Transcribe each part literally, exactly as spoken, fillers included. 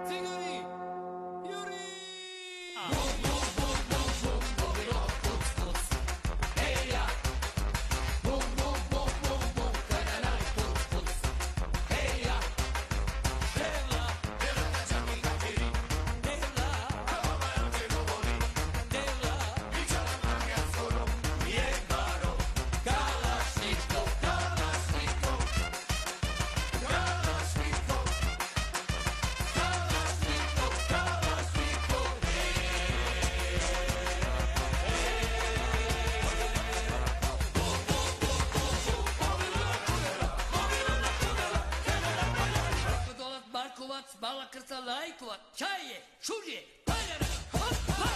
Bala krca lajkova, čaje, šužje, paljara, hop, hop!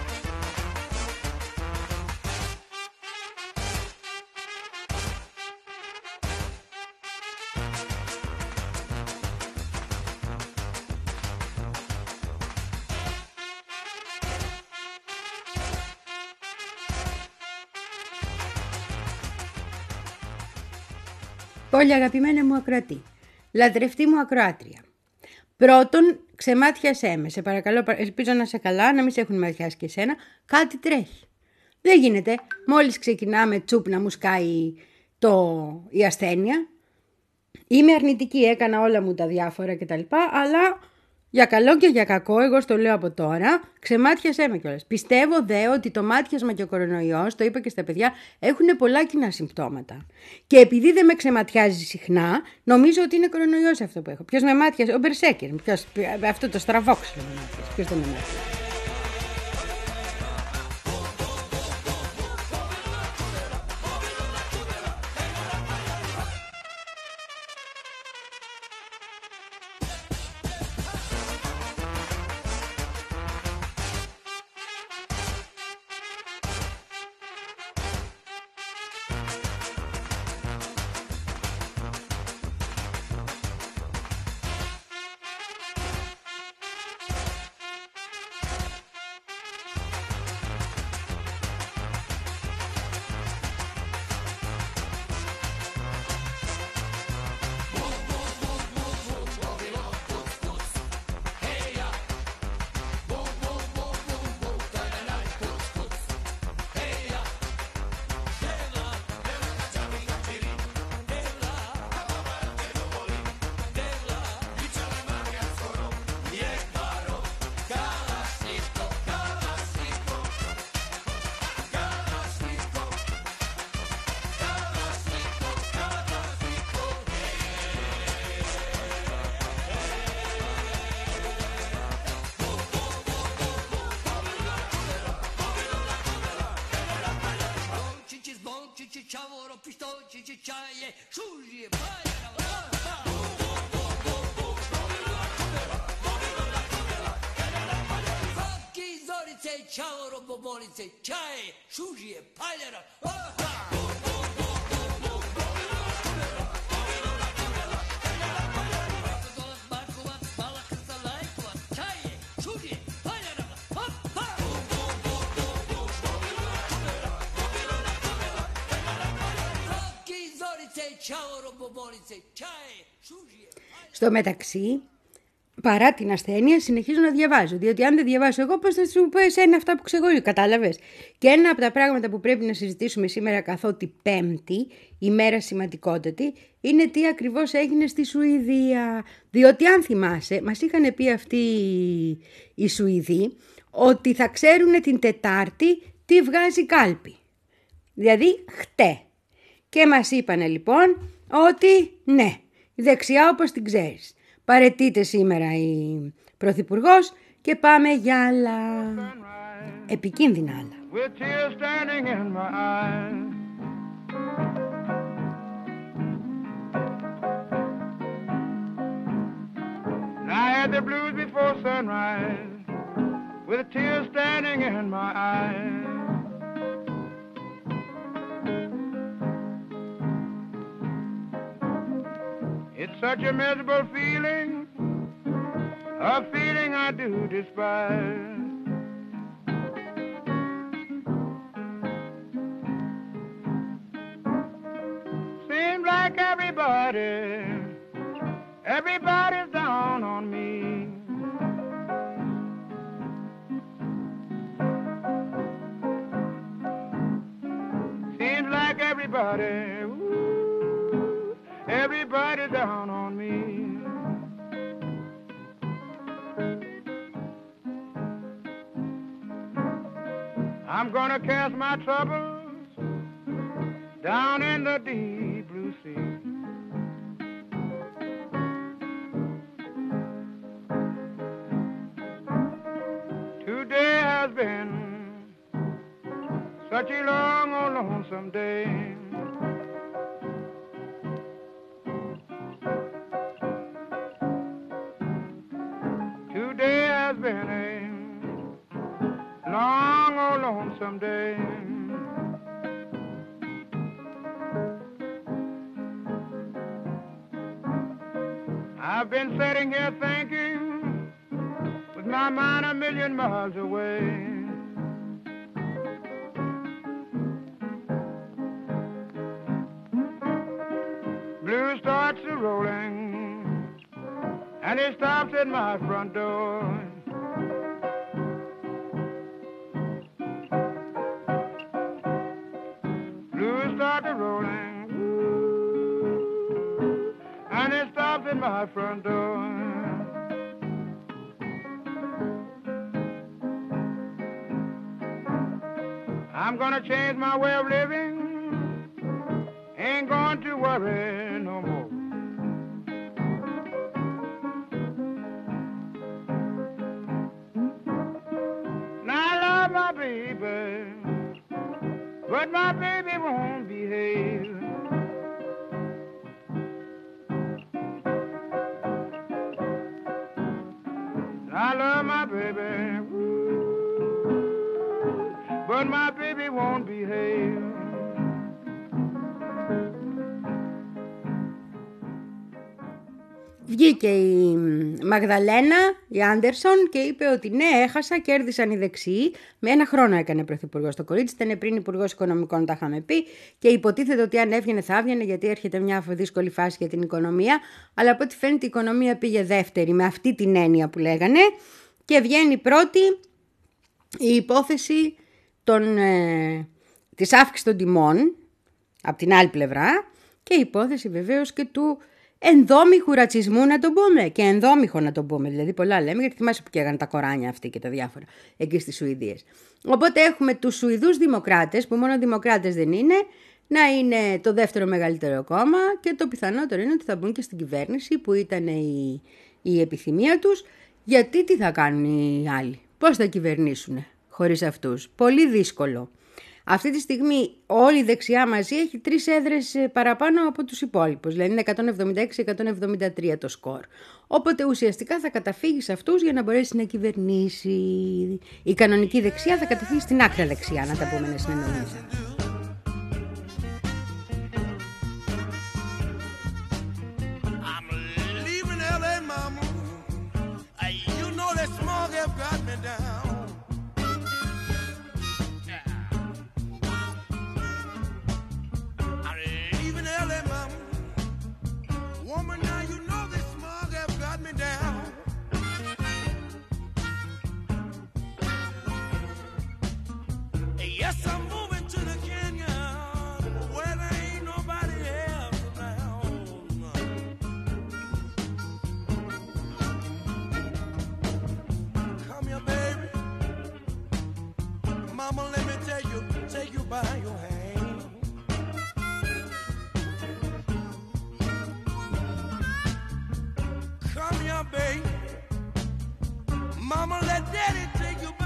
Πολύ αγαπημένα μου ακροατή, λατρευτή μου ακροάτρια. Πρώτον, ξεμάτιασέ με, σε παρακαλώ, ελπίζω να είσαι καλά, να μην σε έχουν ματιάσει και εσένα, κάτι τρέχει. Δεν γίνεται, μόλις ξεκινάμε τσουπ να μου σκάει το, η ασθένεια. Είμαι αρνητική, έκανα όλα μου τα διάφορα κτλ, αλλά για καλό και για κακό, εγώ στο λέω από τώρα, ξεμάτιασέ με κιόλας. Πιστεύω δε ότι το μάτιασμα και ο κορονοϊός, το είπα και στα παιδιά, έχουν πολλά κοινά συμπτώματα. Και επειδή δεν με ξεματιάζει συχνά, νομίζω ότι είναι κορονοϊός αυτό που έχω. Ποιος με μάτιασε, ο Μπερσέκερ, ποιος, αυτό το στραβόξυλο με μάτιασε, ποιος δεν με μάτιασε. Ciao, bobolice, čaje, šužije, paljara, Στο μεταξύ, παρά την ασθένεια, συνεχίζω να διαβάζω. Διότι αν δεν διαβάσω εγώ, πώς θα σου πω εσένα αυτά που ξέρω, κατάλαβες. Και ένα από τα πράγματα που πρέπει να συζητήσουμε σήμερα, καθότι Πέμπτη, ημέρα σημαντικότατη, είναι τι ακριβώς έγινε στη Σουηδία. Διότι αν θυμάσαι, μας είχαν πει αυτοί οι Σουηδοί ότι θα ξέρουν την Τετάρτη τι βγάζει κάλπη. Δηλαδή χτέ. Και μας είπανε λοιπόν ότι ναι, η δεξιά όπως την ξέρεις. Παραιτείται σήμερα η Πρωθυπουργός και πάμε για άλλα επικίνδυνα άλλα. I had the blues before sunrise, with tears standing in my eyes. It's such a miserable feeling, a feeling I do despise. Seems like everybody, everybody's down on me. everybody, ooh, everybody down on me. I'm gonna cast my troubles down in the deep blue sea. Today has been such a long, oh, lonesome day. Today has been a long, oh, lonesome day. I've been sitting here thinking with my mind a million miles away. Blue starts a rolling and it stops at my front door. Blue starts a rolling, ooh, and it stops at my front door. I'm gonna change my way of living, ain't going to worry no more. Now I love my baby, but my baby won't behave. I love my baby, ooh, but my baby won't behave. Βγήκε η Μαγδαλένα, η Άντερσον, και είπε ότι ναι, έχασα, κέρδισαν οι δεξιοί. Με ένα χρόνο έκανε πρωθυπουργός το κορίτσι, ήταν πριν υπουργός οικονομικών, τα είχαμε πει, και υποτίθεται ότι αν έβγαινε θα έβγαινε, γιατί έρχεται μια δύσκολη φάση για την οικονομία. Αλλά από ό,τι φαίνεται η οικονομία πήγε δεύτερη, με αυτή την έννοια που λέγανε, και βγαίνει πρώτη η υπόθεση των, ε, της αύξησης των τιμών από την άλλη πλευρά, και η υπόθεση βεβαίως και του ενδόμηχου ρατσισμού, να τον πούμε, και ενδόμηχο να τον πούμε, δηλαδή πολλά λέμε, γιατί θυμάσαι που καίγανε τα κοράνια αυτοί και τα διάφορα εκεί στις Σουηδίες. Οπότε έχουμε τους Σουηδούς δημοκράτες, που μόνο δημοκράτες δεν είναι, να είναι το δεύτερο μεγαλύτερο κόμμα, και το πιθανότερο είναι ότι θα μπουν και στην κυβέρνηση, που ήταν η, η επιθυμία τους, γιατί τι θα κάνουν οι άλλοι, πώς θα κυβερνήσουν χωρίς αυτούς, πολύ δύσκολο. Αυτή τη στιγμή όλη η δεξιά μαζί έχει τρεις έδρες παραπάνω από τους υπόλοιπους, δηλαδή είναι εκατόν εβδομήντα έξι εκατόν εβδομήντα τρία το σκορ. Οπότε ουσιαστικά θα καταφύγει σε αυτούς για να μπορέσει να κυβερνήσει. Η κανονική δεξιά θα καταφύγει στην άκρα δεξιά, να τα πούμε να συνεννοούμε. Yes, I'm moving to the canyon where there ain't nobody else around. Come here, baby. Mama, let me tell you, take you by your hand. Come here, baby. Mama, let daddy take you by.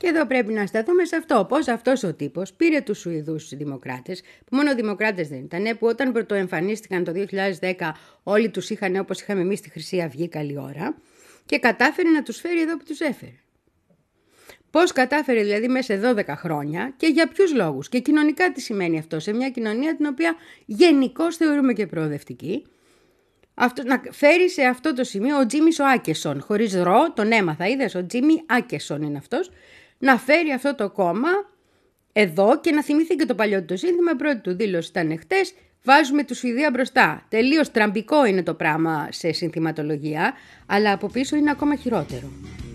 Και εδώ πρέπει να σταθούμε σε αυτό, πώς αυτός ο τύπος πήρε τους Σουηδούς δημοκράτες, που μόνο δημοκράτες δεν ήταν, που όταν πρωτοεμφανίστηκαν το δύο χιλιάδες δέκα όλοι τους είχαν όπως είχαμε εμείς στη Χρυσή Αυγή καλή ώρα, και κατάφερε να τους φέρει εδώ που τους έφερε. Πώς κατάφερε δηλαδή μέσα σε δώδεκα χρόνια και για ποιους λόγους και κοινωνικά τι σημαίνει αυτό σε μια κοινωνία την οποία γενικώς θεωρούμε και προοδευτική. Αυτό, να φέρει σε αυτό το σημείο ο Τζίμις ο Άκεσον, χωρίς ρο, τον έμαθα, είδες, ο Τζίμι Άκεσον είναι αυτός, να φέρει αυτό το κόμμα εδώ και να θυμηθεί και το παλιό του το σύνθημα. Πρώτη του δήλωση ήταν χτες, βάζουμε τη Σουηδία μπροστά. Τελείως τραμπικό είναι το πράγμα σε συνθηματολογία, αλλά από πίσω είναι ακόμα χειρότερο.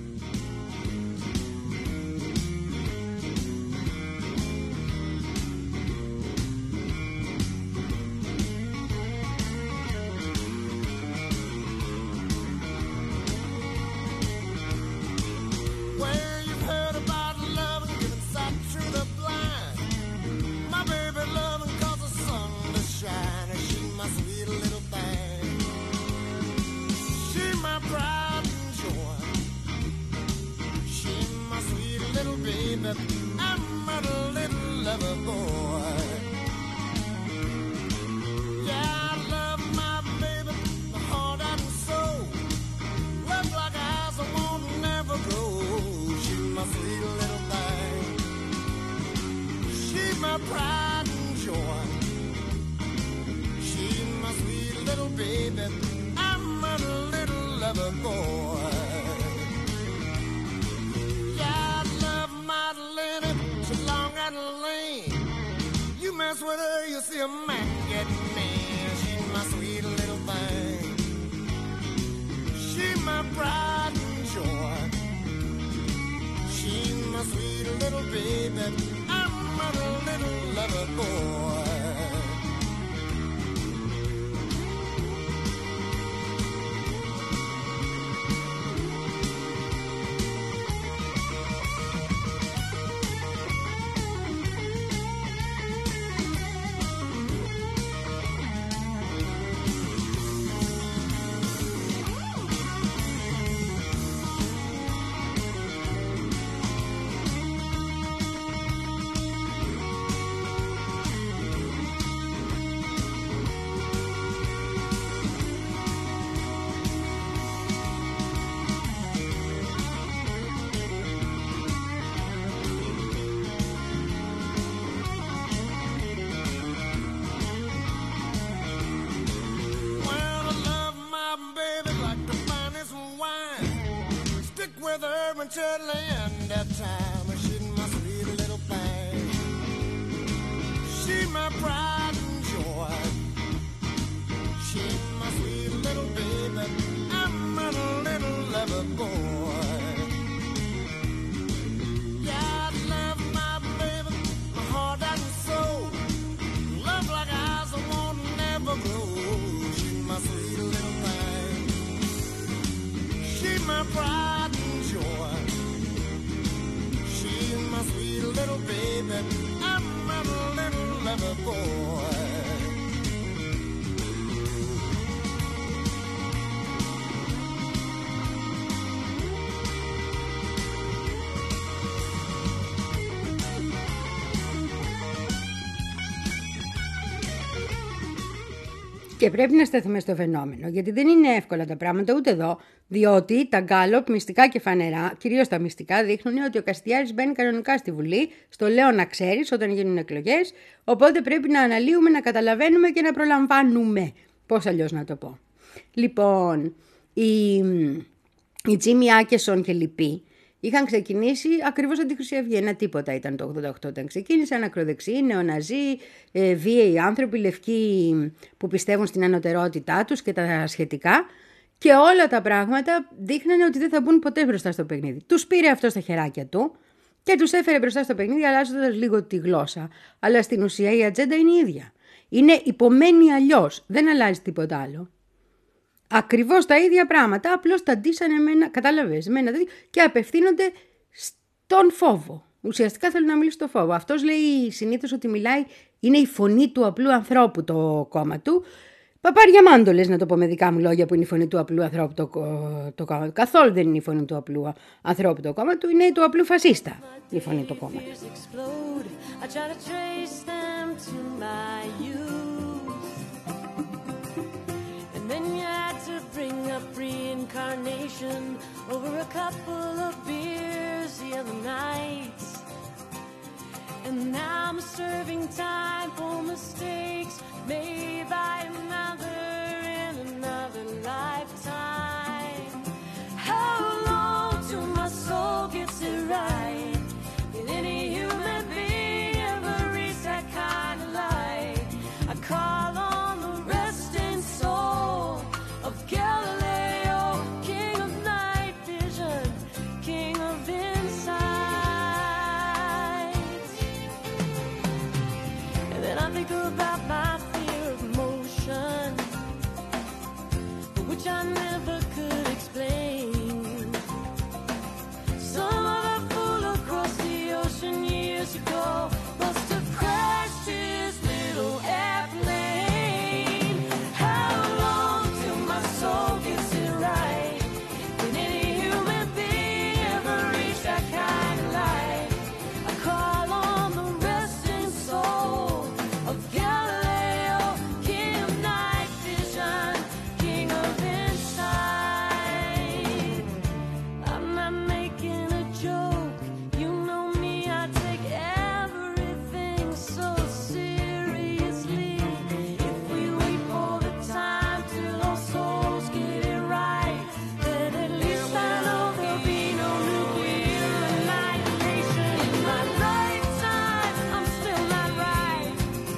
I'm a little lover boy. Yeah, I love my baby, my heart and soul. Love like eyes I won't never grow. She's my sweet little thing. She's my pride and joy. She's my sweet little baby. I'm a little lover boy. Mess with her, you see a man get mad. She's my sweet little thing. She's my pride and joy. She's my sweet little baby. I'm a little lover boy. Until the end of time, she's my sweet little thing. She's my pride and joy. She's my sweet little baby. I'm a little lover boy. Yeah, I love my baby, my heart and soul. Love like eyes I won't never grow. She's my sweet little thing. She's my pride and joy. My sweet little baby, I'm a little lover boy. Και πρέπει να σταθούμε στο φαινόμενο, γιατί δεν είναι εύκολα τα πράγματα ούτε εδώ, διότι τα γκάλοπ μυστικά και φανερά, κυρίως τα μυστικά, δείχνουν ότι ο Καστιάρης μπαίνει κανονικά στη Βουλή, στο λέω να ξέρεις όταν γίνουν εκλογές, οπότε πρέπει να αναλύουμε, να καταλαβαίνουμε και να προλαμβάνουμε. Πώς αλλιώς να το πω. Λοιπόν, η, η Τζίμι Άκεσον και λοιποί είχαν ξεκινήσει ακριβώς από τη Χρυσή Αυγή. Ένα τίποτα ήταν το ογδόντα οκτώ όταν ξεκίνησαν, ακροδεξιοί, νεοναζί, ε, βίαιοι άνθρωποι, λευκοί που πιστεύουν στην ανωτερότητά τους και τα σχετικά. Και όλα τα πράγματα δείχνανε ότι δεν θα μπουν ποτέ μπροστά στο παιχνίδι. Τους πήρε αυτό στα χεράκια του και τους έφερε μπροστά στο παιχνίδι αλλάζοντας λίγο τη γλώσσα. Αλλά στην ουσία η ατζέντα είναι η ίδια. Είναι υπομένη αλλιώς, δεν αλλάζει τίποτα άλλο. Ακριβώς τα ίδια πράγματα, απλώς τα ντύσανε με ένα, κατάλαβες, με ένα τέτοιο και απευθύνονται στον φόβο. Ουσιαστικά θέλουν να μιλήσουν στο φόβο. Αυτός λέει συνήθως ότι μιλάει, είναι η φωνή του απλού ανθρώπου το κόμμα του. Παπάρια μάντολες, να το πω με δικά μου λόγια, που είναι η φωνή του απλού ανθρώπου το, το κόμμα. Καθόλου δεν είναι η φωνή του απλού ανθρώπου το κόμμα του, είναι η του απλού φασίστα η φωνή του κόμμα. Then you had to bring up reincarnation over a couple of beers the other night. And now I'm serving time for mistakes made by another in another lifetime. How long till my soul gets it right? Did any human being ever reach that kind of light? I call on the resting soul of Galileo, king of night vision, king of insight. And then I think about my fear of motion, which I never could explain. Some other fool across the ocean years ago must have crashed his little airplane. How long till my soul gets it right? Can any human being ever reach that kind of light? I call on the resting soul of Galileo, king of night vision, king of insight. I'm not making a joke. You know me, I take everything so seriously. If we wait for the time till our souls get it right, then at least I know there'll be no nuclear annihilation. In my lifetime, I'm still not right.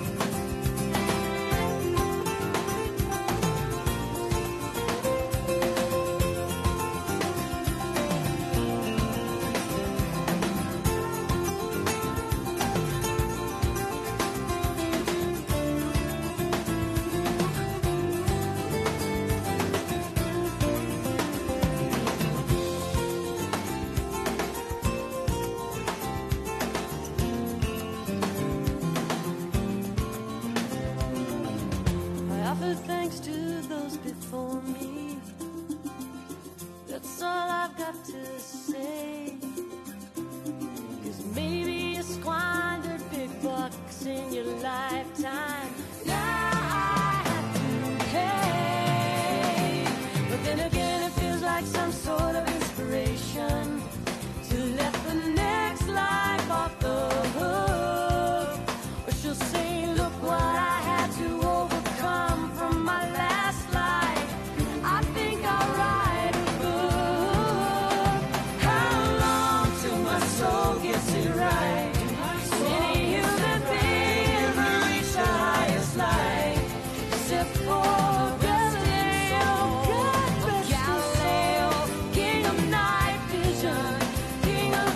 I offer thanks to those before me. That's all I've got to say. 'Cause maybe you squandered big bucks in your lifetime. Now I have to pay. But then again, it feels like some sort of inspiration to let the next life off the hook. Or she'll say, look what I had to overcome from my last life. I think I'll write a book. How long till my soul gets it right? Any human being ever reach the highest light? Except for Galileo, Galileo, king of night vision, king of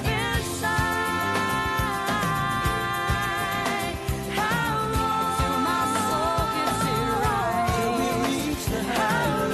insight. How long till my soul gets it right? Till we reach the highest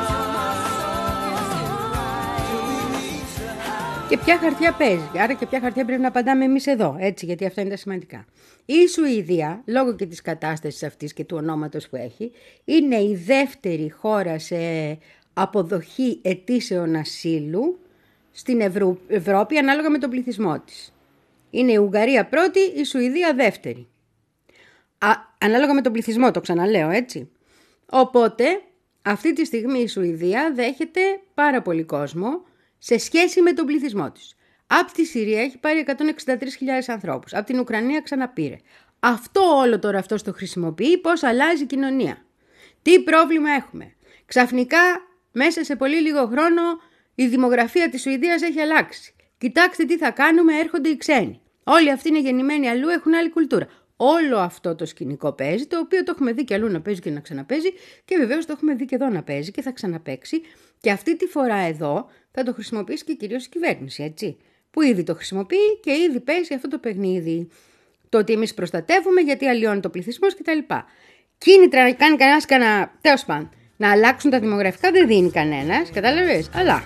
light. Και ποια χαρτιά παίζει, άρα και ποια χαρτιά πρέπει να απαντάμε εμείς εδώ, έτσι, γιατί αυτά είναι τα σημαντικά. Η Σουηδία, λόγω και της κατάστασης αυτής και του ονόματος που έχει, είναι η δεύτερη χώρα σε αποδοχή αιτήσεων ασύλου στην Ευρω... Ευρώπη ανάλογα με τον πληθυσμό της. Είναι η Ουγγαρία πρώτη, η Σουηδία δεύτερη. Α, ανάλογα με τον πληθυσμό, το ξαναλέω, έτσι. Οπότε, αυτή τη στιγμή η Σουηδία δέχεται πάρα πολύ κόσμο σε σχέση με τον πληθυσμό της. Από τη Συρία έχει πάρει εκατόν εξήντα τρεις χιλιάδες ανθρώπους. Από την Ουκρανία ξαναπήρε. Αυτό όλο τώρα αυτός το χρησιμοποιεί, πώς αλλάζει η κοινωνία. Τι πρόβλημα έχουμε. Ξαφνικά, μέσα σε πολύ λίγο χρόνο, η δημογραφία της Σουηδίας έχει αλλάξει. Κοιτάξτε τι θα κάνουμε, έρχονται οι ξένοι. Όλοι αυτοί είναι γεννημένοι αλλού, έχουν άλλη κουλτούρα. Όλο αυτό το σκηνικό παίζει, το οποίο το έχουμε δει και αλλού να παίζει και να ξαναπέζει και βεβαίως το έχουμε δει και εδώ να παίζει και θα ξαναπαίξει. Και αυτή τη φορά εδώ θα το χρησιμοποιήσει και κυρίως η κυβέρνηση, έτσι. Που ήδη το χρησιμοποιεί και ήδη παίζει αυτό το παιχνίδι. Το ότι εμείς προστατεύουμε γιατί αλλοιώνει το πληθυσμός κτλ. Κίνητρα να κάνει κανένας κανένα, τέλος πάντων, να αλλάξουν τα δημογραφικά δεν δίνει κανένας, κατάλαβες, αλλά...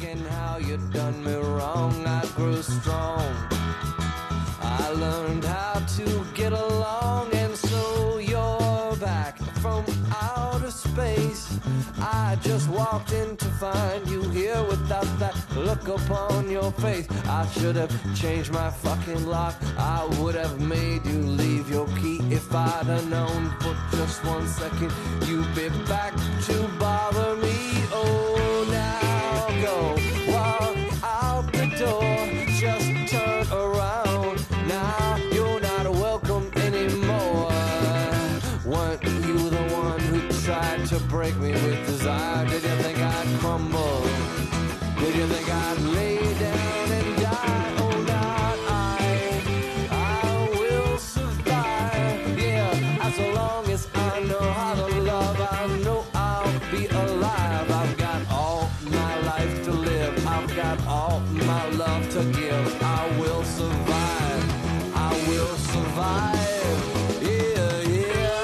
I learned how to get along, and so you're back from outer space. I just walked in to find you here without that look upon your face. I should have changed my fucking lock. I would have made you leave your key if I'd have known for just one second you'd be back to bother me. Oh, now go walk out the door. Just turn around. Now you're not welcome anymore. Weren't you the one who tried to break me with desire? Did you think I'd crumble? Did you think I'd lay down and die? Oh, not I. I will survive. Yeah, as long as I know how to love, I know I'll be alive. I've got all my life to live. I've got all my love to give. I will survive. I will survive. Yeah, yeah.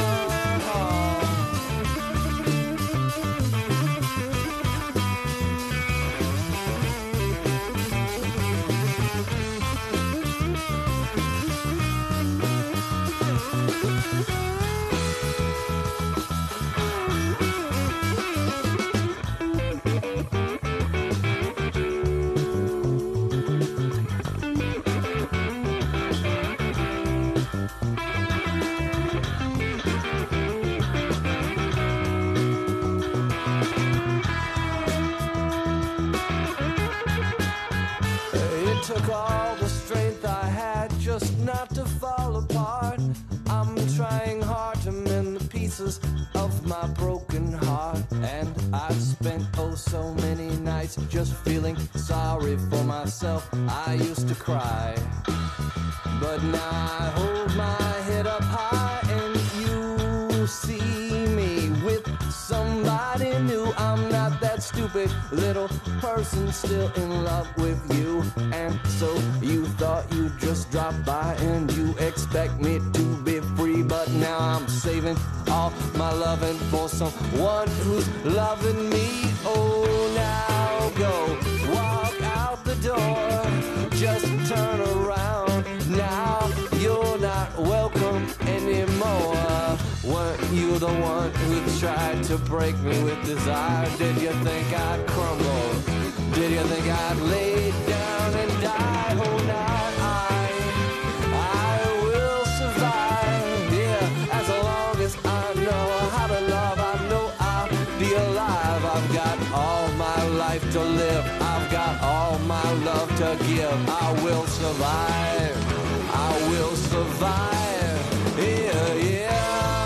It took all the strength I had just not to fall apart. I'm trying hard to mend the pieces of my broken heart. And I've spent oh so many nights just feeling sorry for myself. I used to cry, but now I hold my head up high and you see me with somebody new. I'm not that stupid little person still in love with you. And so you thought you'd just drop by and you expect me to be free. But now I'm saving all my loving for someone who's loving me. Oh, now go walk out the door. Just turn around. Now you're not welcome anymore. Weren't you the one who tried to break me with desire? Did you think I'd crumble? Did you think I'd lay down and die? Oh, not I. I will survive. Yeah, as long as I know how to love, I know I'll be alive. I've got all my life to live. I've got all my love to give. I will survive. I will survive. Yeah, yeah.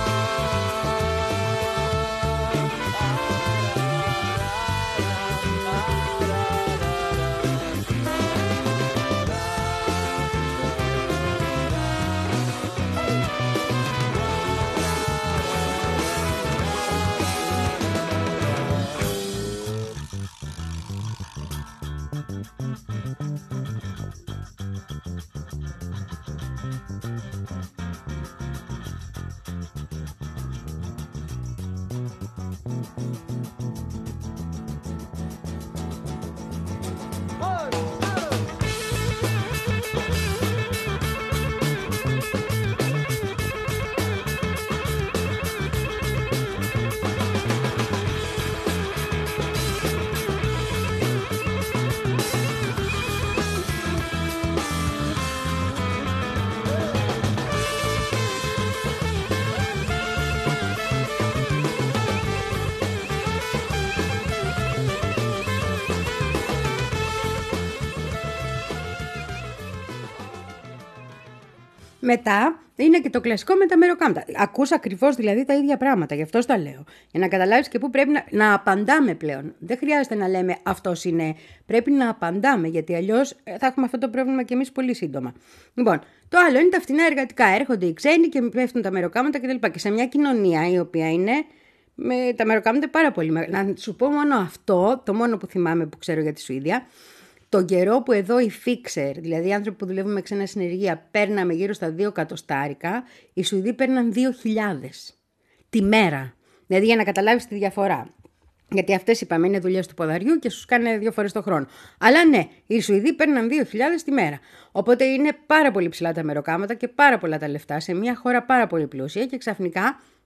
Μετά είναι και το κλασικό με τα μεροκάματα. Ακούς ακριβώς δηλαδή τα ίδια πράγματα, γι' αυτό τα λέω. Για να καταλάβεις και πού πρέπει να, να απαντάμε πλέον. Δεν χρειάζεται να λέμε αυτός είναι. Πρέπει να απαντάμε, γιατί αλλιώς θα έχουμε αυτό το πρόβλημα και εμείς πολύ σύντομα. Λοιπόν, το άλλο είναι τα φτηνά εργατικά. Έρχονται οι ξένοι και πέφτουν τα μεροκάματα κτλ. Και σε μια κοινωνία η οποία είναι με τα μεροκάματα πάρα πολύ μεγάλα. Να σου πω μόνο αυτό, το μόνο που θυμάμαι που ξέρω για τη Σουηδία. Τον καιρό που εδώ οι fixer, δηλαδή οι άνθρωποι που δουλεύουν με ξένα συνεργεία, παίρναμε γύρω στα δύο εκατοστάρικα, οι Σουηδοί παίρναν δύο χιλιάδες τη μέρα. Δηλαδή για να καταλάβεις τη διαφορά. Γιατί αυτές είπαμε είναι δουλειές του ποδαριού και σου κάνει δύο φορές το χρόνο. Αλλά ναι, οι Σουηδοί παίρναν δύο χιλιάδες τη μέρα. Οπότε είναι πάρα πολύ ψηλά τα μεροκάματα και πάρα πολλά τα λεφτά σε μια χώρα πάρα πολύ πλούσια και ξαφνικά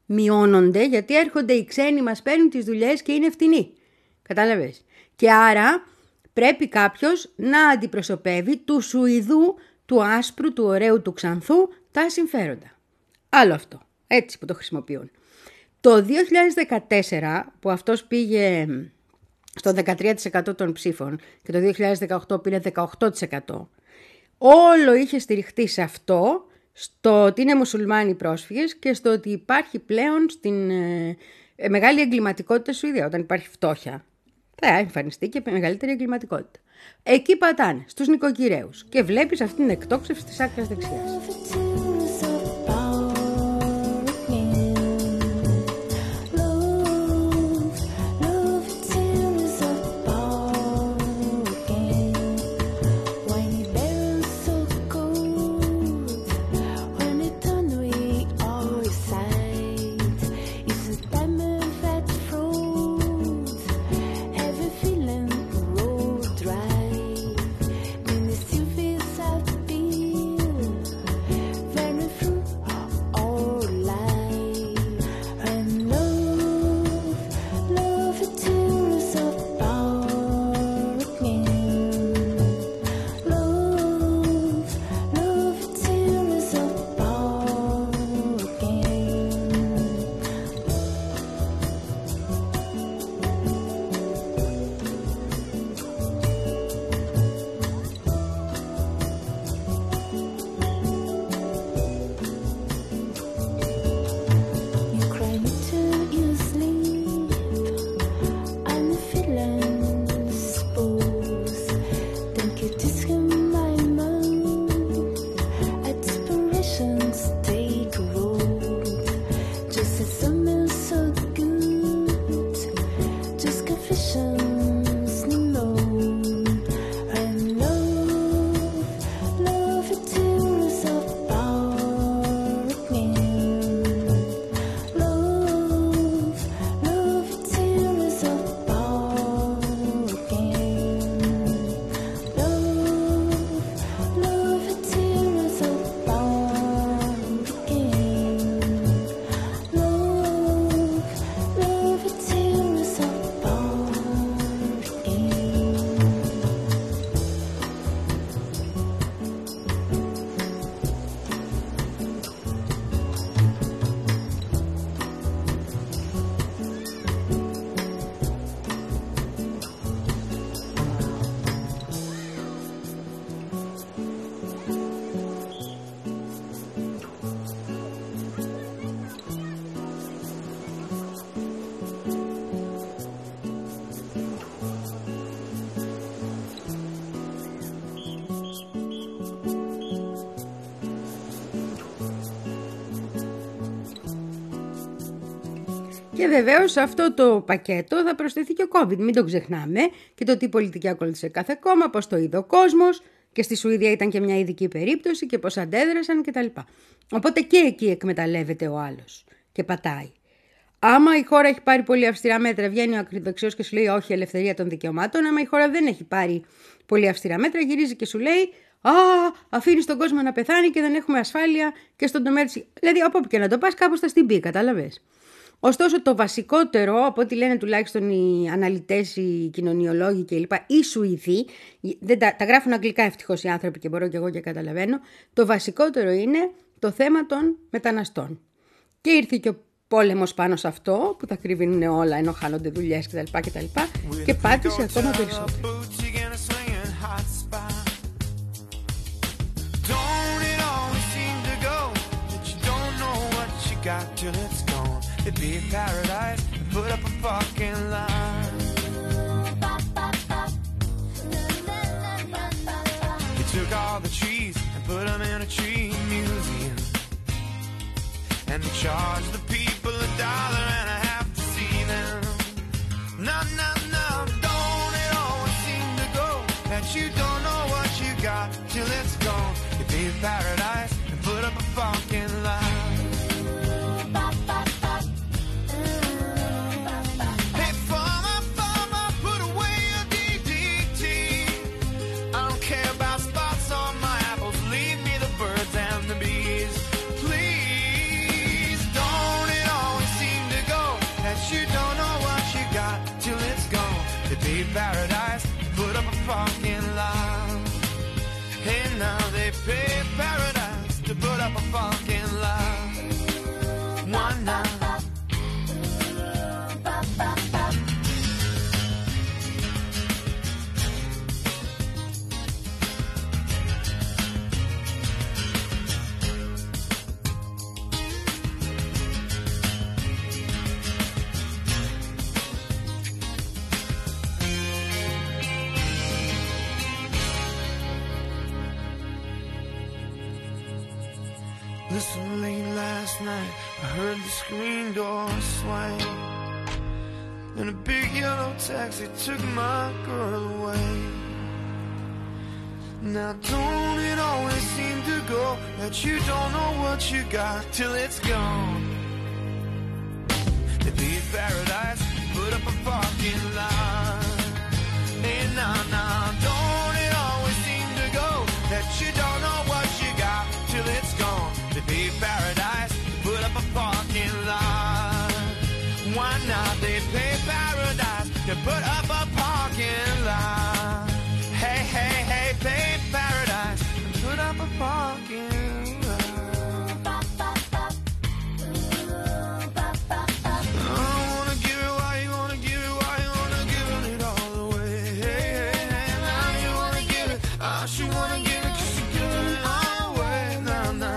μειώνονται γιατί έρχονται οι ξένοι, μας παίρνουν τις δουλειές και είναι φτηνοί. Κατάλαβες. Και άρα πρέπει κάποιος να αντιπροσωπεύει του Σουηδού, του άσπρου, του ωραίου, του ξανθού τα συμφέροντα. Άλλο αυτό. Έτσι που το χρησιμοποιούν. Το δύο χιλιάδες δεκατέσσερα που αυτός πήγε στο δεκατρία τοις εκατό των ψήφων και το δύο χιλιάδες δεκαοκτώ πήρε δεκαοκτώ τοις εκατό, όλο είχε στηριχτεί σε αυτό, στο ότι είναι μουσουλμάνοι πρόσφυγες και στο ότι υπάρχει πλέον στην ε, ε, μεγάλη εγκληματικότητα στη Σουηδία. Όταν υπάρχει φτώχεια θα εμφανιστεί και μεγαλύτερη εγκληματικότητα. Εκεί πατάνε στους νοικοκυρέους και βλέπεις αυτή την εκτόξευση της άκρας δεξιάς. Και βεβαίως σε αυτό το πακέτο θα προσθεθεί και ο COVID. Μην το ξεχνάμε. Και το τι πολιτική ακολούθησε κάθε κόμμα, πώς το είδε ο κόσμος. Και στη Σουηδία ήταν και μια ειδική περίπτωση και πώς αντέδρασαν κτλ. Οπότε και εκεί εκμεταλλεύεται ο άλλος και πατάει. Άμα η χώρα έχει πάρει πολύ αυστηρά μέτρα, βγαίνει ο ακροδεξιός και σου λέει όχι, ελευθερία των δικαιωμάτων. Άμα η χώρα δεν έχει πάρει πολύ αυστηρά μέτρα, γυρίζει και σου λέει α, αφήνει τον κόσμο να πεθάνει και δεν έχουμε ασφάλεια και στον τομέα της. Δηλαδή, από όπου και να το πας, κάπως θα στην πει, κατάλαβες. Ωστόσο, το βασικότερο, από ό,τι λένε τουλάχιστον οι αναλυτές, οι κοινωνιολόγοι κλπ., οι Σουηδοί, δεν τα, τα γράφουν αγγλικά ευτυχώς οι άνθρωποι και μπορώ και εγώ και καταλαβαίνω, το βασικότερο είναι το θέμα των μεταναστών. Και ήρθε και ο πόλεμος πάνω σε αυτό, που θα κρυβίνουν όλα ενώ χάνονται δουλειές κτλ. κτλ. Και πάτησε ακόμα περισσότερο. It'd be a paradise and put up a fucking line. He took all the trees and put them in a tree museum and charged the people a dollar and a half to see them. No, no, no, don't it always seem to go that you don't know what you got till it's gone. It'd be a paradise and put up a fucking line. Don't paradise, put up a parking lot. Hey, now they pay paradise to put up a parking lot. One night. Listen, late last night, I heard the screen door swing, and a big yellow taxi took my girl away. Now don't it always seem to go that you don't know what you got till it's gone? They leave paradise, put up a parking lot. Hey, nah, nah, don't it always seem to go that you don't know what you got till it's gone? They pay paradise, put up a parking lot. Why not? They pay paradise to put up a parking lot. Hey, hey, hey, pay paradise and put up a parking lot. I don't wanna give it, why you wanna give it, why you wanna give it all away? Hey, hey, hey, now you wanna give it, I should wanna give it, cause you're giving it all away. Nah, nah.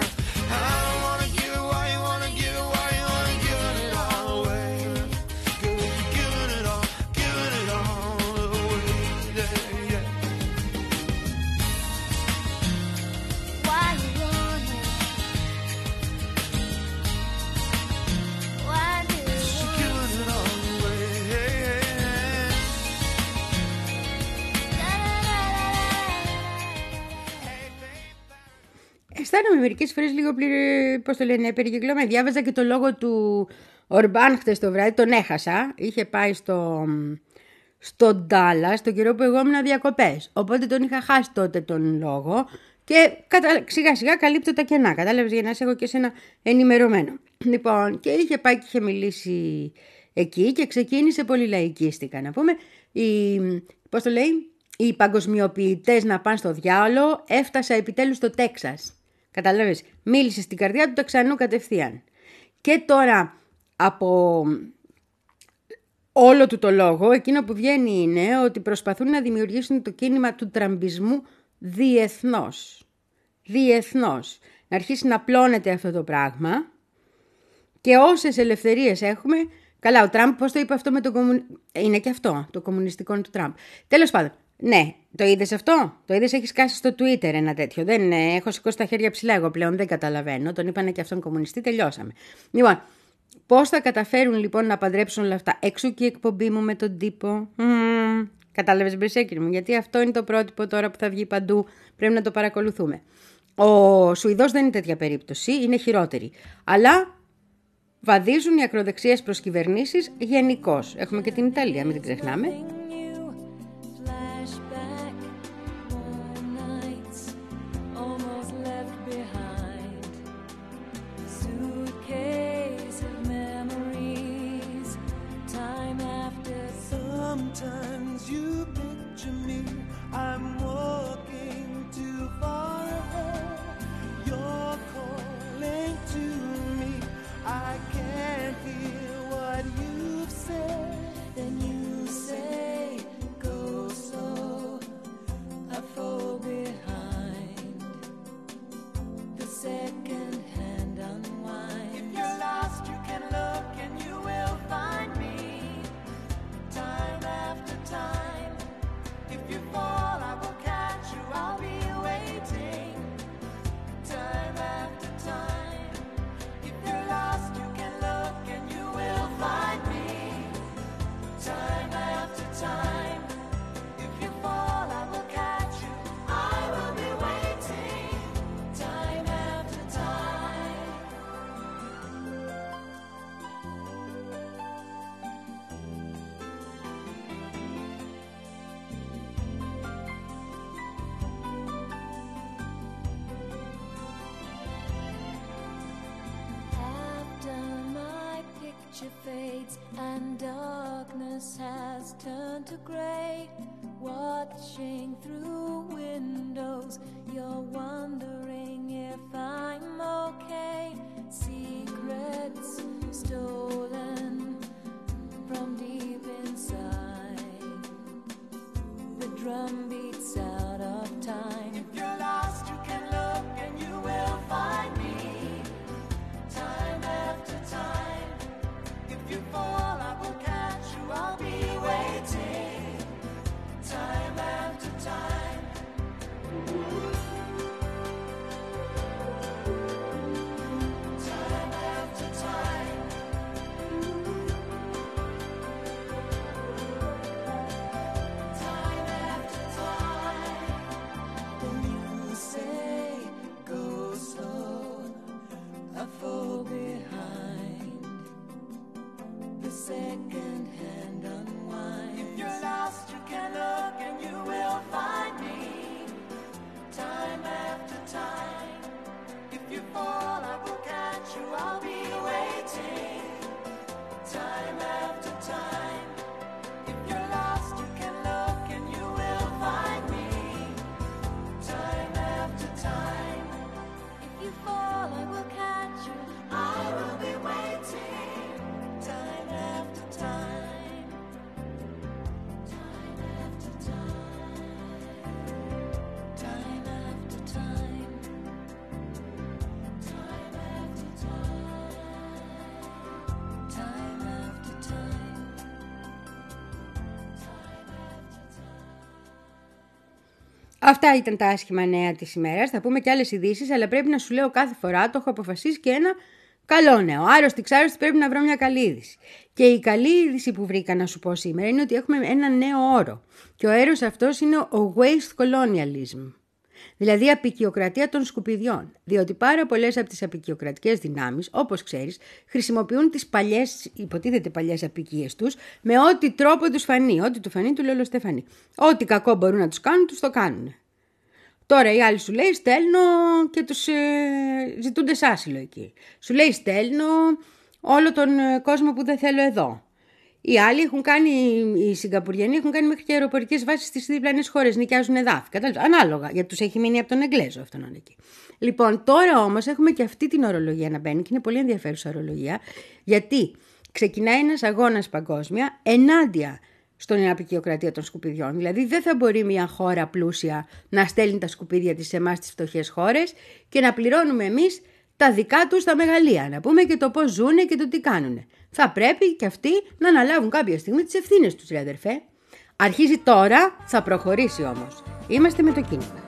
Αισθάνομαι μερικές φορές λίγο πλήρη, πώς το λένε, περικυκλωμένη. Διάβαζα και το λόγο του Ορμπάν χτες το βράδυ, τον έχασα. Είχε πάει στο, στο Ντάλλας, τον καιρό που εγώ ήμουν διακοπές. Οπότε τον είχα χάσει τότε τον λόγο και κατα... σιγά σιγά καλύπτω τα κενά. Κατάλαβες, για να σε έχω και εσένα ενημερωμένο. Λοιπόν, και είχε πάει και είχε μιλήσει εκεί και ξεκίνησε πολύ λαϊκίστικα. Να πούμε, οι, πώς το λέει, οι παγκοσμιοποιητές να πάνε στο διάολο, έφτασα επιτέλους στο Τέξας. Καταλάβες, μίλησε στην καρδιά του Τεξανού κατευθείαν. Και τώρα από όλο του το λόγο, εκείνο που βγαίνει είναι ότι προσπαθούν να δημιουργήσουν το κίνημα του τραμπισμού διεθνώς. Διεθνώς. Να αρχίσει να πλώνεται αυτό το πράγμα και όσες ελευθερίες έχουμε. Καλά, ο Τραμπ πώς το είπε αυτό με το κομμουνιστικό. Είναι και αυτό, το κομμουνιστικό του Τραμπ. Τέλος πάντων. Ναι, το είδες αυτό, το είδες, έχει σκάσει στο Twitter ένα τέτοιο. Δεν έχω σηκώσει τα χέρια ψηλά εγώ πλέον, δεν καταλαβαίνω. Τον είπανε και αυτόν κομμουνιστή, τελειώσαμε. Λοιπόν, πώς θα καταφέρουν λοιπόν να παντρέψουν όλα αυτά? Έξω και η εκπομπή μου με τον τύπο. Mm, κατάλαβες, Μπρισέκη μου, γιατί αυτό είναι το πρότυπο τώρα που θα βγει παντού. Πρέπει να το παρακολουθούμε. Ο Σουηδός δεν είναι τέτοια περίπτωση, είναι χειρότερη. Αλλά βαδίζουν οι ακροδεξιές προς κυβερνήσεις γενικώς. Έχουμε και την Ιταλία, μην την ξεχνάμε. Sometimes you picture me, I'm walking too far ahead. You're calling to me, I can't hear what you've said. Then you say, go slow, I fall behind. The second hand unwind. If you're lost, you can look and you will find me. Time after time, if you fall, I will catch you, I'll be waiting. Time after time, if you're lost, you can look and you will find me. Time after time, if you fall, I will catch you, I will be waiting. Time after time. After my picture fades, fades and darkness has turned to gray. Watching through windows, you're wondering if I'm okay. Secrets stolen from deep inside. The drum beats out of time. If you're lost, you can look and you will find me. Time after time. If you fall, I will catch you. I'll be waiting. Time after time. Time after time. Time after time. When you say go slow, I fall behind. The second hand unwind. If you're lost, you can look and you will find me. Time after time. If you fall, I will catch you. I'll be waiting. Time after time. If you're lost, you can look and you will find me. Time after time. If you fall, I will catch you. I will be waiting. Time after time. Time after time. Time after time. Time after time. Time after time. Time after time. Αυτά ήταν τα άσχημα νέα της ημέρας. Θα πούμε και άλλες ειδήσεις, αλλά πρέπει να σου λέω κάθε φορά, το έχω αποφασίσει, και ένα καλό νέο. Άρρωστη, ξάρρωστη, πρέπει να βρω μια καλή είδηση. Και η καλή είδηση που βρήκα να σου πω σήμερα είναι ότι έχουμε ένα νέο όρο. Και ο όρος αυτός είναι ο waste colonialism. Δηλαδή απικιοκρατία των σκουπιδιών. Διότι πάρα πολλές από τις απικιοκρατικές δυνάμεις, όπως ξέρεις, χρησιμοποιούν τις παλιές, υποτίθεται παλιές απικίες τους, με ό,τι τρόπο τους φανεί. Ό,τι του φανεί, του λέει ο Στέφανη. Ό,τι κακό μπορούν να τους κάνουν, τους το κάνουν. Τώρα η άλλη σου λέει στέλνω και τους ε, ζητούντες άσυλο εκεί. Σου λέει στέλνω όλο τον ε, κόσμο που δεν θέλω εδώ. Οι άλλοι έχουν κάνει, οι Σιγκαπουριανοί έχουν κάνει μέχρι και αεροπορικές βάσεις στις διπλανές χώρες, νοικιάζουν εδάφη. Κατάλαβες, ανάλογα, γιατί τους έχει μείνει από τον Εγγλέζο αυτόν είναι εκεί. Λοιπόν, τώρα όμως έχουμε και αυτή την ορολογία να μπαίνει και είναι πολύ ενδιαφέρουσα ορολογία, γιατί ξεκινάει ένας αγώνας παγκόσμια ενάντια στον απικιοκρατία των σκουπιδιών. Δηλαδή δεν θα μπορεί μια χώρα πλούσια να στέλνει τα σκουπίδια της σε εμάς στις φτωχές χώρες και να πληρώνουμε εμείς τα δικά τους τα μεγαλεία. Να πούμε και το πώς ζουνε και το τι κάνουνε. Θα πρέπει και αυτοί να αναλάβουν κάποια στιγμή τις ευθύνες τους, ρε αδερφέ. Αρχίζει τώρα, θα προχωρήσει όμως. Είμαστε με το κίνημα.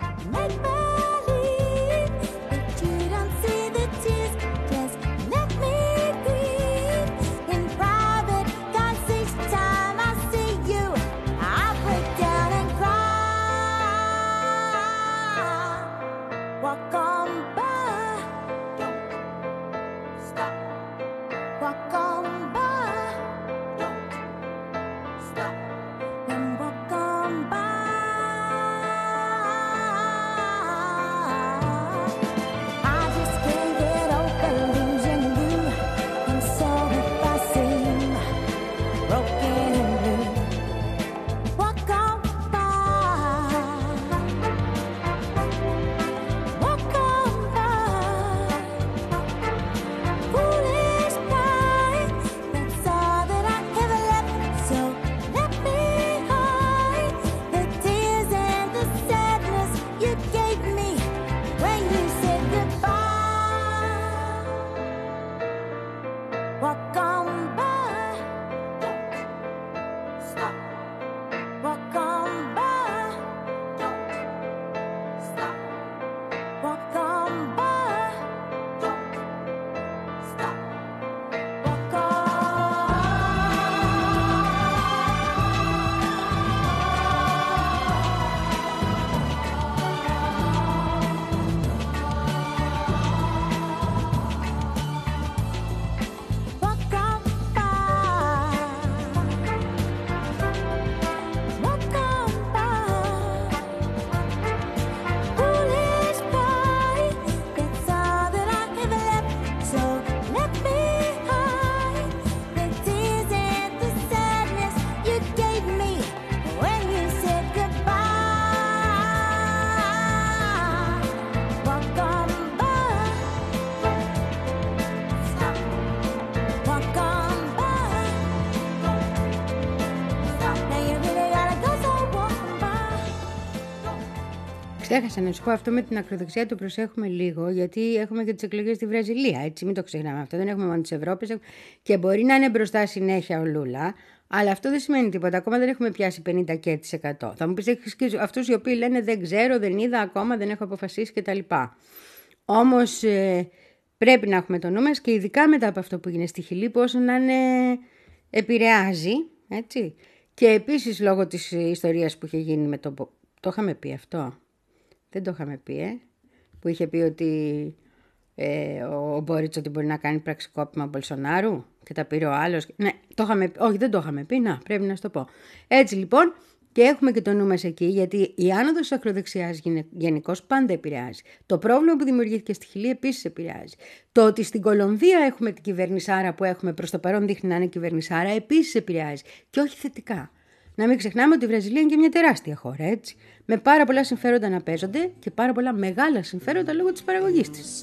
Ξέχασα να σου πω αυτό με την ακροδεξιά, το προσέχουμε λίγο, γιατί έχουμε και τις εκλογές στη Βραζιλία. Έτσι, μην το ξεχνάμε αυτό. Δεν έχουμε μόνο τις Ευρώπης και μπορεί να είναι μπροστά συνέχεια ο Λούλα, αλλά αυτό δεν σημαίνει τίποτα. Ακόμα δεν έχουμε πιάσει πενήντα τοις εκατό. Θα μου πεις, έχεις και αυτούς οι οποίοι λένε δεν ξέρω, δεν είδα ακόμα, δεν έχω αποφασίσει κτλ. Όμως ε, πρέπει να έχουμε το νου μας και ειδικά μετά από αυτό που έγινε στη Χιλή, που όσο να είναι επηρεάζει, έτσι. Και επίσης λόγω της ιστορίας που είχε γίνει με το. Το είχαμε πει αυτό. Δεν το είχαμε πει, ε. Που είχε πει ότι ε, ο Μπόριτς ότι μπορεί να κάνει πραξικόπημα Μπολσονάρου και τα πήρε ο άλλος. Ναι, το είχαμε πει. Όχι, δεν το είχαμε πει. Να, πρέπει να σου το πω. Έτσι λοιπόν, και έχουμε και το νου μας εκεί, γιατί η άνοδος της ακροδεξιάς γενικώς πάντα επηρεάζει. Το πρόβλημα που δημιουργήθηκε στη Χιλή επίσης επηρεάζει. Το ότι στην Κολομβία έχουμε την κυβερνησάρα που έχουμε προς το παρόν δείχνει να είναι κυβερνησάρα επίσης επηρεάζει. Και όχι θετικά. Να μην ξεχνάμε ότι η Βραζιλία είναι και μια τεράστια χώρα, έτσι. Με πάρα πολλά συμφέροντα να παίζονται και πάρα πολλά μεγάλα συμφέροντα λόγω της παραγωγής της.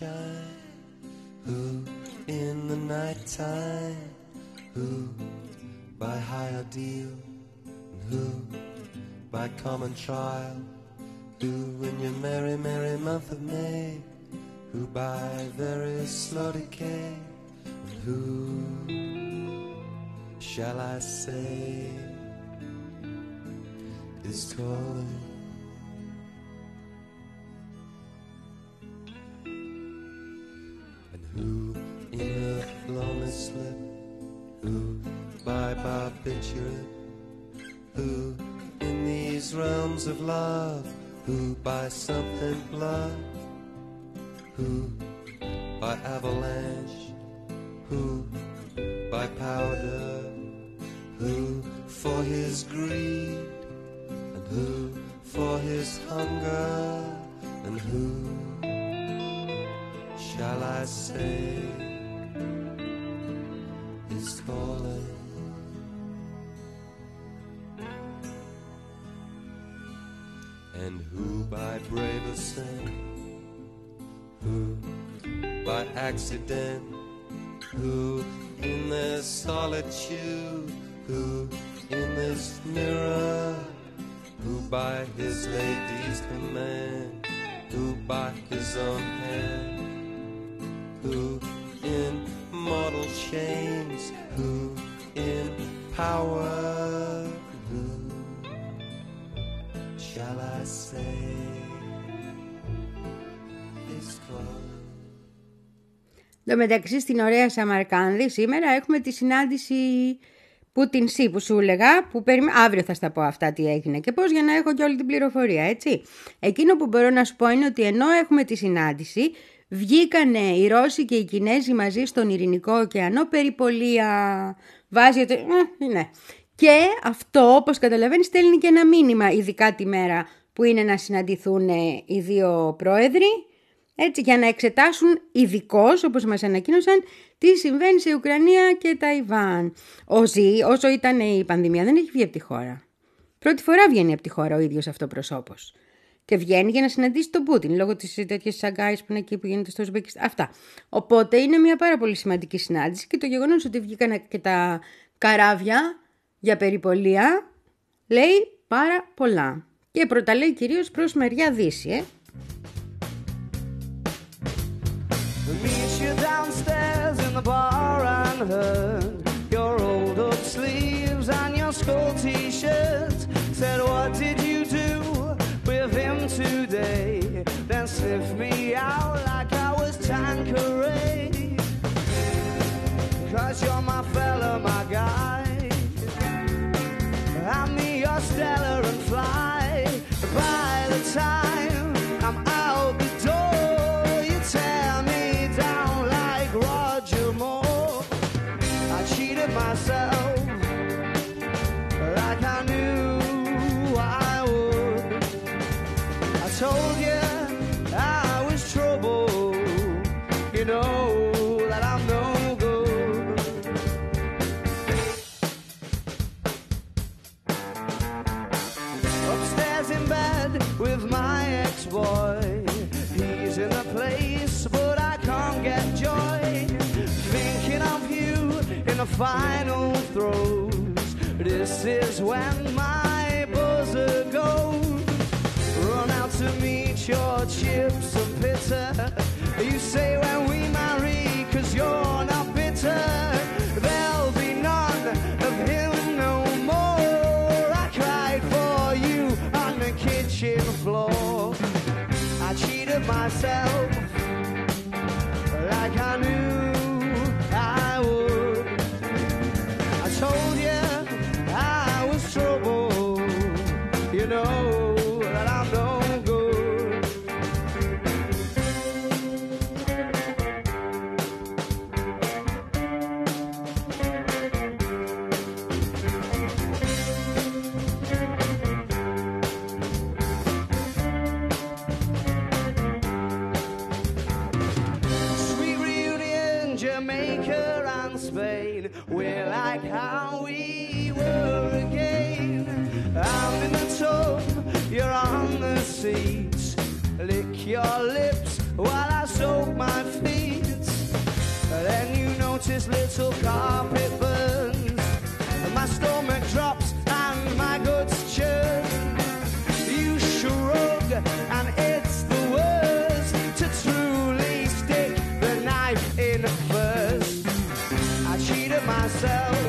Is calling. And who in a lonely slip, who by barbiturate, who in these realms of love, who by something blood, who by avalanche, who by powder, who for his greed, who for his hunger, and who shall I say is calling? And who by brave ascent, who by accident, who in their solitude, who in this mirror, who by his lady's command, who by his own hand, who in mortal chains, who in power, who shall I say is calling? Εν τω μεταξύ στην ωραία Σαμαρκάνδη σήμερα έχουμε τη συνάντηση Πούτιν Σι που σου έλεγα, που περιμέ... αύριο θα στα πω αυτά τι έγινε και πώς για να έχω και όλη την πληροφορία, έτσι. Εκείνο που μπορώ να σου πω είναι ότι ενώ έχουμε τη συνάντηση, βγήκανε οι Ρώσοι και οι Κινέζοι μαζί στον Ειρηνικό ωκεανό περιπολία. Βάζει ότι... ναι. Και αυτό, όπως καταλαβαίνεις, στέλνει και ένα μήνυμα, ειδικά τη μέρα που είναι να συναντηθούν οι δύο πρόεδροι, έτσι, για να εξετάσουν ειδικώς, όπως μας ανακοίνωσαν, τι συμβαίνει σε Ουκρανία και Ταϊβάν. Ο Ζι, όσο ήταν η πανδημία, δεν έχει βγει από τη χώρα. Πρώτη φορά βγαίνει από τη χώρα ο ίδιος αυτοπροσώπος. Και βγαίνει για να συναντήσει τον Πούτιν, λόγω της τέτοιας Σαγκάης που είναι εκεί που γίνεται στο Ουσμπεκιστάν. Αυτά. Οπότε είναι μια πάρα πολύ σημαντική συνάντηση και το γεγονός ότι βγήκαν και τα καράβια για περιπολία λέει πάρα πολλά. Και πρωταλέει κυρίως προς μεριά Δύση, ε. Meet you downstairs in the bar and heard your rolled up sleeves and your skull t-shirt. Said, what did you do with him today? Then sniffed me out like I was Tanqueray. Cause you're my fella, my guy. I'm me, your Stella and fly. By the time I'm out the door, you tear me down like Roger Moore. I cheated myself like I knew I would. I told you I was trouble, you know that I'm no good. Upstairs in bed with my ex-boy, he's in a place but I can't get joy. Thinking of you in the final throes, this is when my buzzer goes. Run out to meet your chips and pitter. You say when we marry, cause you're not bitter, there'll be none of him no more. I cried for you on the kitchen floor. I cheated myself like I knew I would. I told you I was trouble, you know that I'm no good. Sweet reunion, Jamaica and Spain, we're like how we were again. I'm in the tub, you're on the seats. Lick your lips while I soak my feet. Then you notice little carpet burns. My stomach drops and my guts churn. You shrug and it's the worst to truly stick the knife in first. I cheated myself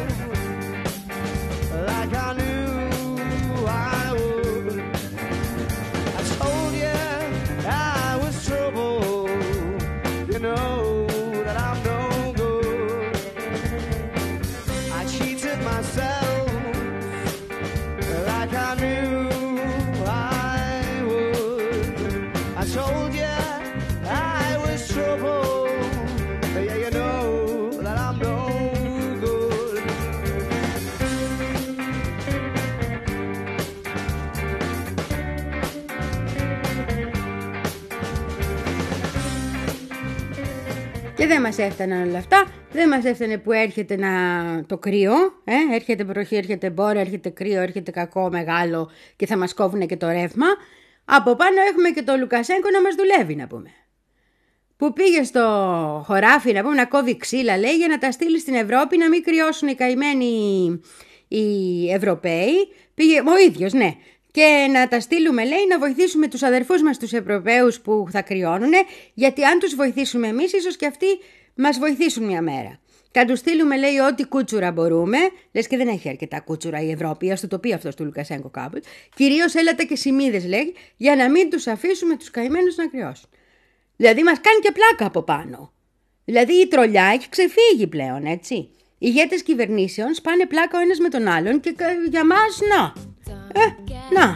like I knew I would. I told you I was trouble, you know that I'm no good. I cheated myself like I knew I would. I told you I was trouble, yeah, you know that I'm no good. Και δεν μας έφταναν όλα αυτά. Δεν μας έφτανε που έρχεται να... το κρύο. Ε? Έρχεται βροχή, έρχεται μπόρα, έρχεται κρύο, έρχεται κακό μεγάλο και θα μας κόβουνε και το ρεύμα. Από πάνω έχουμε και το Λουκασένκο να μας δουλεύει, να πούμε. Που πήγε στο χωράφι, να πούμε, να κόβει ξύλα, λέει, για να τα στείλει στην Ευρώπη, να μην κρυώσουν οι καημένοι οι Ευρωπαίοι. Πήγε ο ίδιος, ναι. Και να τα στείλουμε, λέει, να βοηθήσουμε τους αδερφούς μας τους Ευρωπαίους που θα κρυώνουνε, γιατί αν τους βοηθήσουμε εμείς, ίσως και αυτοί μας βοηθήσουν μια μέρα. Θα τους στείλουμε, λέει, ό,τι κούτσουρα μπορούμε. Λες και δεν έχει αρκετά κούτσουρα η Ευρώπη, ας το το πει αυτό του Λουκασένκο κάπου. Κυρίως έλατα και σημείδες, λέει, για να μην τους αφήσουμε τους καημένους να κρυώσουν. Δηλαδή μας κάνει και πλάκα από πάνω. Δηλαδή η τρολιά έχει ξεφύγει πλέον, έτσι. Οι ηγέτες κυβερνήσεων σπάνε πλάκα ο ένας με τον άλλον και για μας, να. Ε, να.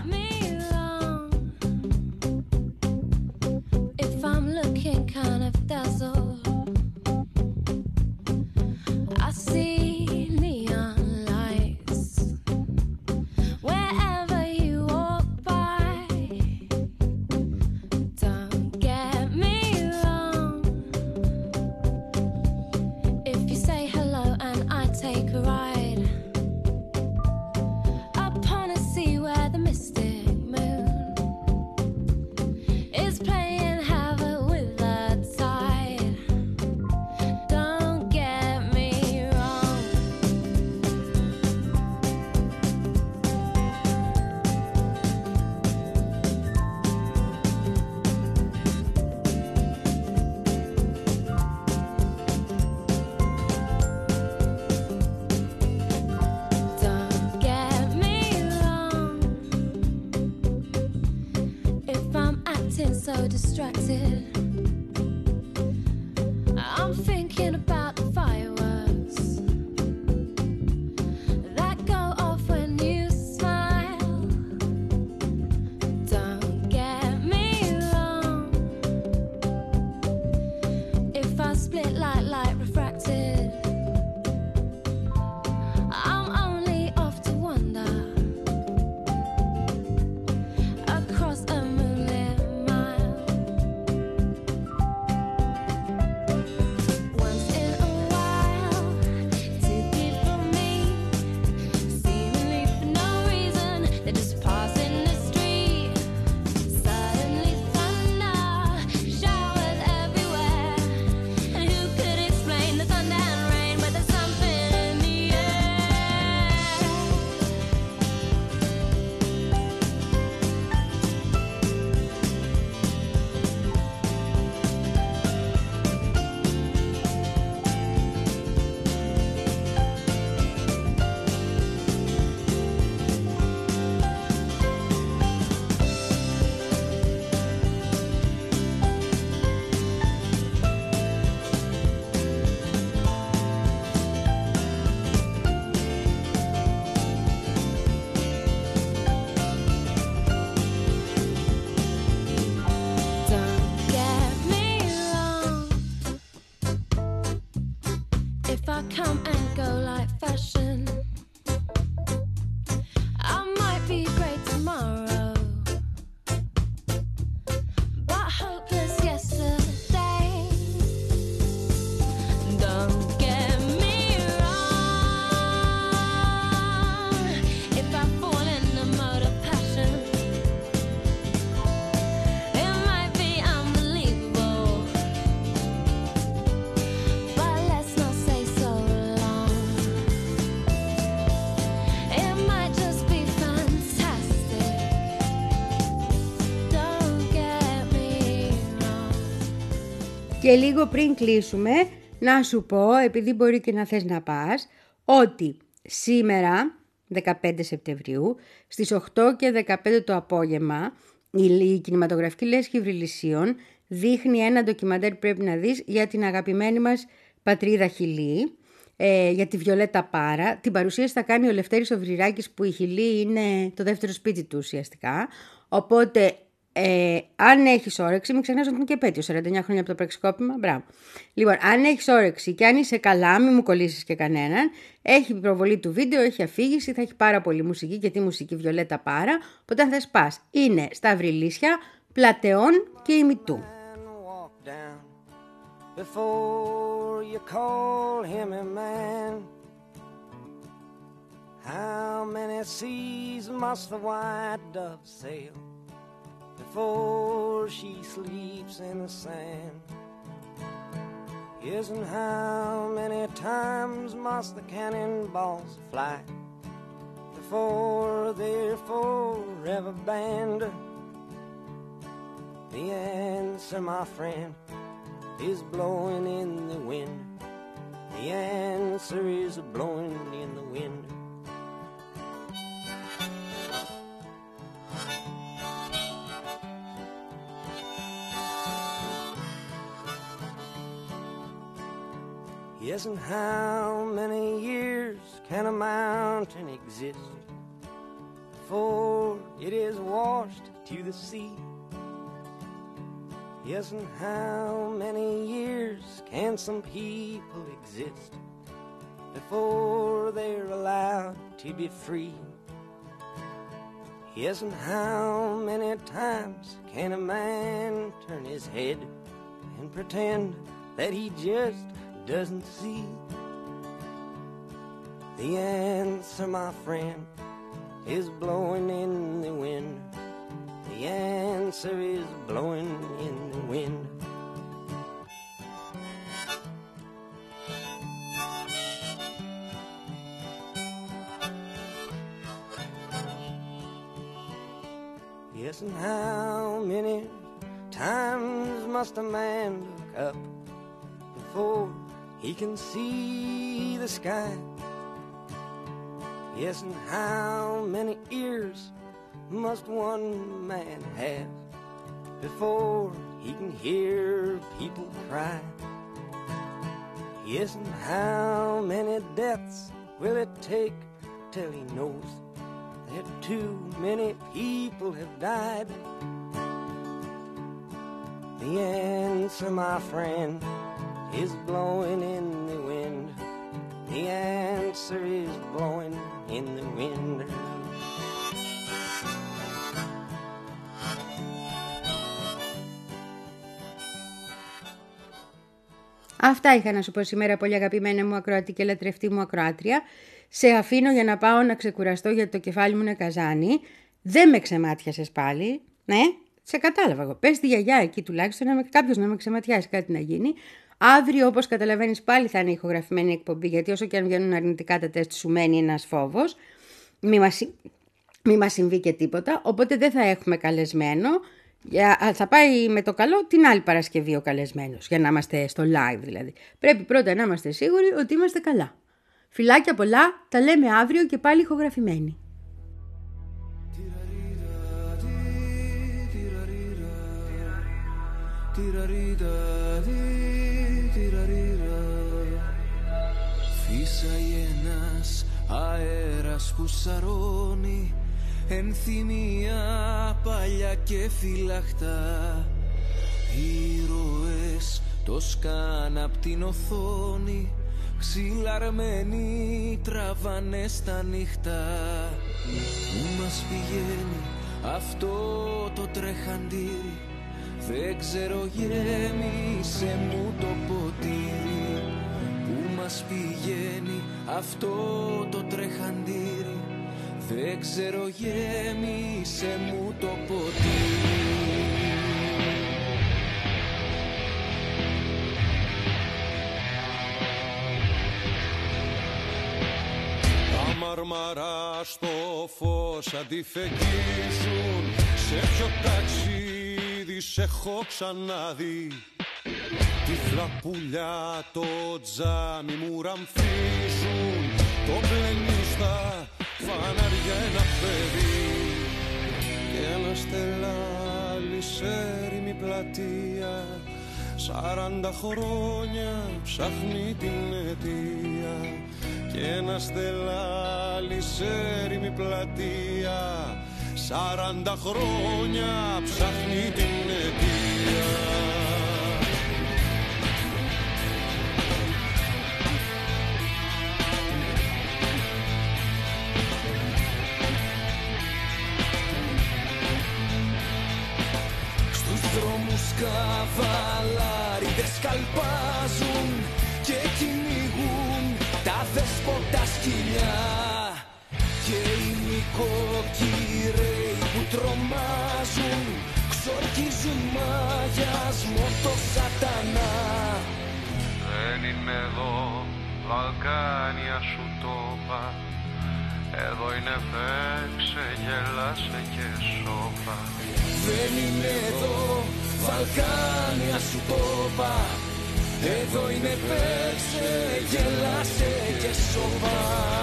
So distracted, I'm thinking about the fireworks that go off when you smile. Don't get me wrong, if I split like light refracted, I'm only off to wander across a moonlit mile. Once in a while, too deep for me, seemingly for no reason, they're just passing the street. Suddenly thunder, showers everywhere, and who could if I come and go like fashion. I might be great tomorrow, but hopeless yesterday. Don't get me wrong, if I fall in the mode of passion, it might be unbelievable, but let's not say so long. It might just be fantastic. Don't get me wrong. Και λίγο πριν κλείσουμε, να σου πω, επειδή μπορεί και να θες να πας, ότι σήμερα, δεκαπέντε Σεπτεμβρίου, στις οκτώ και δεκαπέντε το απόγευμα, η κινηματογραφική λέσχη Βρυλισσίων δείχνει ένα ντοκιμαντέρ που πρέπει να δεις για την αγαπημένη μας πατρίδα Χιλή, ε, για τη Βιολέτα Πάρα. Την παρουσίαση θα κάνει ο Λευτέρης ο Βρυράκης, που η Χιλή είναι το δεύτερο σπίτι του ουσιαστικά. Οπότε, ε, αν έχεις όρεξη, μην ξεχνάς ότι είναι και επέτειο, σαράντα εννιά χρόνια από το πραξικόπημα, μπράβο. Λοιπόν, αν έχεις όρεξη και αν είσαι καλά, μην μου κολλήσεις και κανέναν, έχει προβολή του βίντεο, έχει αφήγηση, θα έχει πάρα πολύ μουσική, και τη μουσική Βιολέτα Πάρα. Οπότε αν θες πας, είναι στα Βρυλίσια, Πλατεών και Ημιτού. Walk down before you call him a man. How many seas must the white dove sail before she sleeps in the sand? Yes, and how many times must the cannonballs fly before they're forever banned? The answer, my friend, is blowing in the wind. The answer is blowing in the wind. Yes, and how many years can a mountain exist before it is washed to the sea? Yes, and how many years can some people exist before they're allowed to be free? Yes, and how many times can a man turn his head and pretend that he just doesn't see? The answer, my friend, is blowing in the wind. The answer is blowing in the wind. Yes, and how many times must a man look up before he can see the sky? Yes, and how many ears must one man have before he can hear people cry? Yes, and how many deaths will it take till he knows that too many people have died? The answer, my friend, is blowing in the wind. The answer is blowing in the wind. Αυτά είχα να σου πω σήμερα, πολύ αγαπημένα μου ακροατή και λατρευτή μου ακροάτρια. Σε αφήνω για να πάω να ξεκουραστώ, γιατί το κεφάλι μου είναι καζάνι. Δεν με ξεμάτιασες πάλι, ναι, σε κατάλαβα εγώ. Πες τη γιαγιά εκεί τουλάχιστον, να κάποιος να με ξεματιάσει, κάτι να γίνει. Αύριο, όπως καταλαβαίνεις, πάλι θα είναι ηχογραφημένη εκπομπή, γιατί όσο και αν βγαίνουν αρνητικά τα τεστ, σου μένει ένας φόβος. Μη μας, μη μας συμβεί και τίποτα, οπότε δεν θα έχουμε καλεσμένο. Θα πάει με το καλό την άλλη Παρασκευή ο καλεσμένος, για να είμαστε στο live δηλαδή. Πρέπει πρώτα να είμαστε σίγουροι ότι είμαστε καλά. Φιλάκια πολλά, τα λέμε αύριο και πάλι ηχογραφημένοι. Φύσαγε ένας αέρας που σαρώνει ενθυμία παλιά και φυλαχτά. Ήρωες το σκάν απ' την οθόνη Ξυλαρμένοι τραβάνε στα νύχτα. Πού μας πηγαίνει αυτό το τρεχαντήρι? Δεν ξέρω, γέμισε μου το ποτήρι. Πού μας πηγαίνει αυτό το τρεχαντήρι? Δεν ξέρω, γέμισε μου το ποτήρι. Μαρμαρά στο φως αντιφεγγίζουν. Σε ποιο ταξίδι σε έχω ξαναδεί? Τυφλά πουλιά το τζάμι μου ραμφίζουν. Το πλένει στα φανάρια ένα παιδί και ένα στελάλι σε έρημη πλατεία. Σαράντα χρόνια ψάχνει την αιτία και ένα στελάλι σε έρημη πλατεία. Σαράντα χρόνια ψάχνει την αιτία. Στους δρόμους καβαλάριδες καλπάζουν και κυνηγούν τα δέσποτα σκυλιά και οι νοικοκυρέοι που τρομάζουν ξορκίζουν μαγιασμό το σατανά. Δεν είναι εδώ Βαλκάνια σου το είπα. Εδώ είναι παίξε, γέλασε και σώπα. Δεν είναι εδώ Βαλκάνια σου το είπα. Εδώ είναι παίξε, γελάσε και σώπα.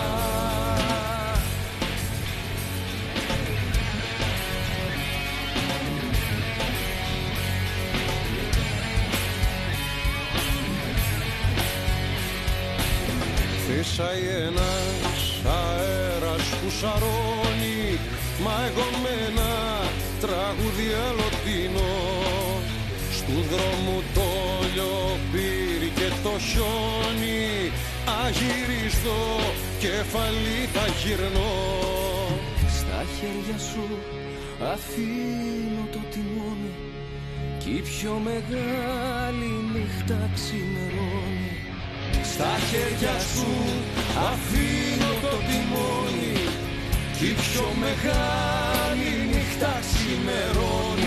Φύσαει ένας αέρας που σαρώνει, μα εγώ με ένα τραγούδι αλλοτινό. Στου δρόμου το λιοπύρι και το χιόνι, αγύριστο κεφαλή θα γυρνώ. Στα χέρια σου αφήνω το τιμόνι κι η πιο μεγάλη νύχτα ξημερώνει. Στα χέρια σου αφήνω το τιμόνι κι η πιο μεγάλη νύχτα ξημερώνει.